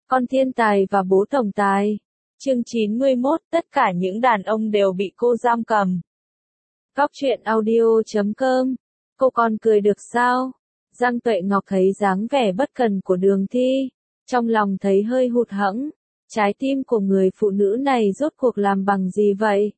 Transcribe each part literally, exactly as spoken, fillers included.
Con thiên tài và bố tổng tài. Chương chín mươi mốt, tất cả những đàn ông đều bị cô giam cầm. Góc truyện audio chấm com. Cô còn cười được sao? Giang Tuệ Ngọc thấy dáng vẻ bất cần của Đường Thi, trong lòng thấy hơi hụt hẫng. Trái tim của người phụ nữ này rốt cuộc làm bằng gì vậy?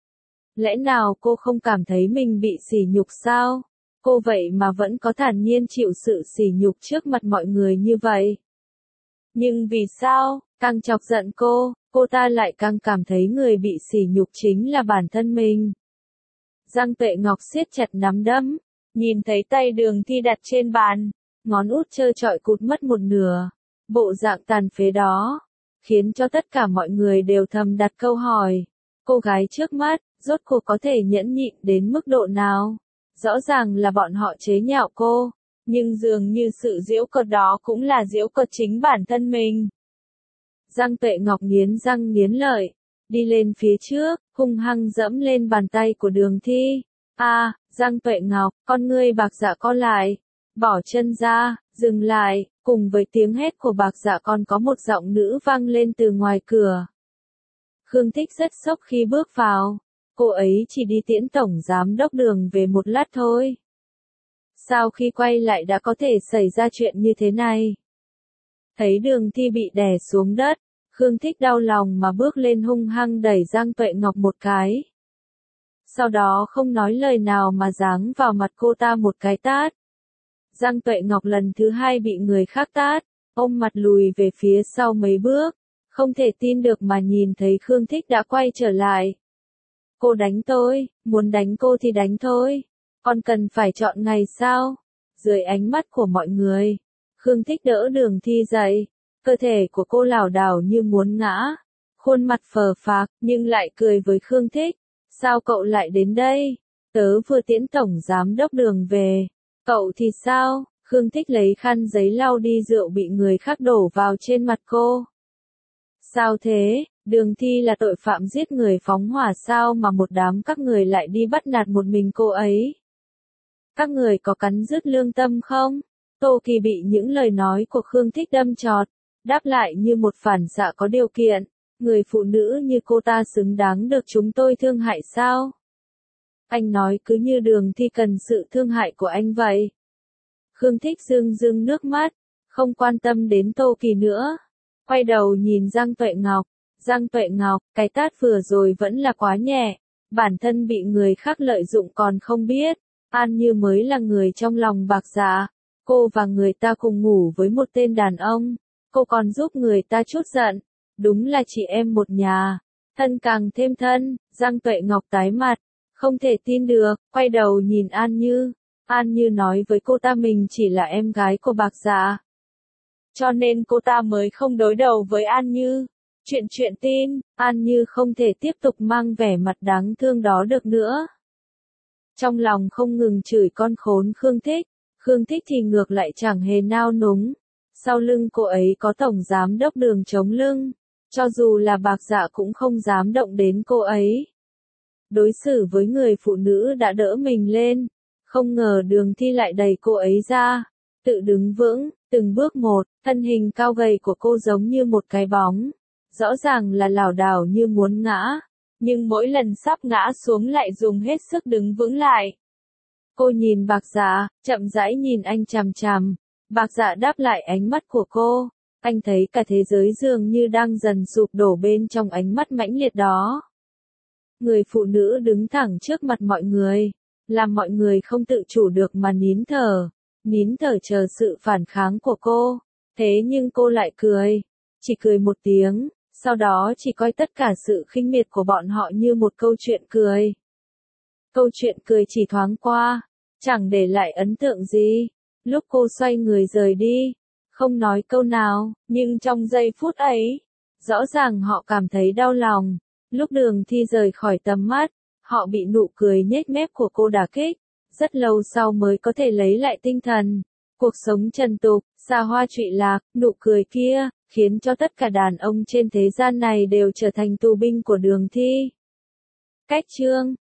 Lẽ nào cô không cảm thấy mình bị sỉ nhục sao? Cô vậy mà vẫn có thản nhiên chịu sự sỉ nhục trước mặt mọi người như vậy. Nhưng vì sao, càng chọc giận cô, cô ta lại càng cảm thấy người bị sỉ nhục chính là bản thân mình. Giang Tuệ Ngọc siết chặt nắm đấm, nhìn thấy tay Đường Thi đặt trên bàn, ngón út trơ trọi cụt mất một nửa, bộ dạng tàn phế đó, khiến cho tất cả mọi người đều thầm đặt câu hỏi, cô gái trước mắt, rốt cuộc có thể nhẫn nhịn đến mức độ nào? Rõ ràng là bọn họ chế nhạo cô, nhưng dường như sự giễu cợt đó cũng là giễu cợt chính bản thân mình. Giang Tuệ Ngọc nghiến răng nghiến lợi, đi lên phía trước, hung hăng dẫm lên bàn tay của Đường Thi. A, à, Giang Tuệ Ngọc, con ngươi Bạc Dạ co lại, bỏ chân ra, dừng lại, cùng với tiếng hét của Bạc Dạ còn có một giọng nữ vang lên từ ngoài cửa. Khương Thích rất sốc khi bước vào, cô ấy chỉ đi tiễn tổng giám đốc Đường về một lát thôi. Sao khi quay lại đã có thể xảy ra chuyện như thế này? Thấy Đường Thi bị đè xuống đất, Khương Thích đau lòng mà bước lên hung hăng đẩy Giang Tuệ Ngọc một cái. Sau đó không nói lời nào mà giáng vào mặt cô ta một cái tát. Giang Tuệ Ngọc lần thứ hai bị người khác tát, ôm mặt lùi về phía sau mấy bước, không thể tin được mà nhìn thấy Khương Thích đã quay trở lại. Cô đánh tôi, muốn đánh cô thì đánh thôi, còn cần phải chọn ngày sao? Dưới ánh mắt của mọi người, Khương Thích đỡ Đường Thi dậy, cơ thể của cô lảo đảo như muốn ngã, khuôn mặt phờ phạc nhưng lại cười với Khương Thích. Sao cậu lại đến đây? Tớ vừa tiễn tổng giám đốc Đường về. Cậu thì sao? Khương Thích lấy khăn giấy lau đi rượu bị người khác đổ vào trên mặt cô. Sao thế? Đường Thi là tội phạm giết người phóng hỏa sao mà một đám các người lại đi bắt nạt một mình cô ấy? Các người có cắn rứt lương tâm không? Tô Kỳ bị những lời nói của Khương Thích đâm chọt, đáp lại như một phản xạ có điều kiện. Người phụ nữ như cô ta xứng đáng được chúng tôi thương hại sao? Anh nói cứ như Đường Thi cần sự thương hại của anh vậy. Khương Thích rưng rưng nước mắt, không quan tâm đến Tô Kỳ nữa. Quay đầu nhìn Giang Tuệ Ngọc. Giang Tuệ Ngọc, cái tát vừa rồi vẫn là quá nhẹ. Bản thân bị người khác lợi dụng còn không biết. An Như mới là người trong lòng Bạc Dạ. Cô và người ta cùng ngủ với một tên đàn ông. Cô còn giúp người ta trút giận. Đúng là chị em một nhà, thân càng thêm thân. Giang Tuệ Ngọc tái mặt, không thể tin được, quay đầu nhìn An Như. An Như nói với cô ta mình chỉ là em gái của Bạc Dạ, cho nên cô ta mới không đối đầu với An Như. Chuyện chuyện tin, An Như không thể tiếp tục mang vẻ mặt đáng thương đó được nữa. Trong lòng không ngừng chửi con khốn Khương Thích, Khương Thích thì ngược lại chẳng hề nao núng. Sau lưng cô ấy có tổng giám đốc Đường chống lưng. Cho dù là Bạc Dạ cũng không dám động đến cô ấy. Đối xử với người phụ nữ đã đỡ mình lên, không ngờ Đường Thi lại đẩy cô ấy ra, tự đứng vững, từng bước một, thân hình cao gầy của cô giống như một cái bóng, rõ ràng là lảo đảo như muốn ngã, nhưng mỗi lần sắp ngã xuống lại dùng hết sức đứng vững lại. Cô nhìn Bạc Dạ, chậm rãi nhìn anh chằm chằm, Bạc Dạ đáp lại ánh mắt của cô. Anh thấy cả thế giới dường như đang dần sụp đổ bên trong ánh mắt mãnh liệt đó. Người phụ nữ đứng thẳng trước mặt mọi người, làm mọi người không tự chủ được mà nín thở, nín thở chờ sự phản kháng của cô. Thế nhưng cô lại cười, chỉ cười một tiếng, sau đó chỉ coi tất cả sự khinh miệt của bọn họ như một câu chuyện cười. Câu chuyện cười chỉ thoáng qua, chẳng để lại ấn tượng gì. Lúc cô xoay người rời đi, không nói câu nào, nhưng trong giây phút ấy, rõ ràng họ cảm thấy đau lòng. Lúc Đường Thi rời khỏi tầm mắt, họ bị nụ cười nhếch mép của cô đả kích, rất lâu sau mới có thể lấy lại tinh thần. Cuộc sống trần tục, xa hoa trụy lạc, nụ cười kia, khiến cho tất cả đàn ông trên thế gian này đều trở thành tù binh của Đường Thi. Cách chương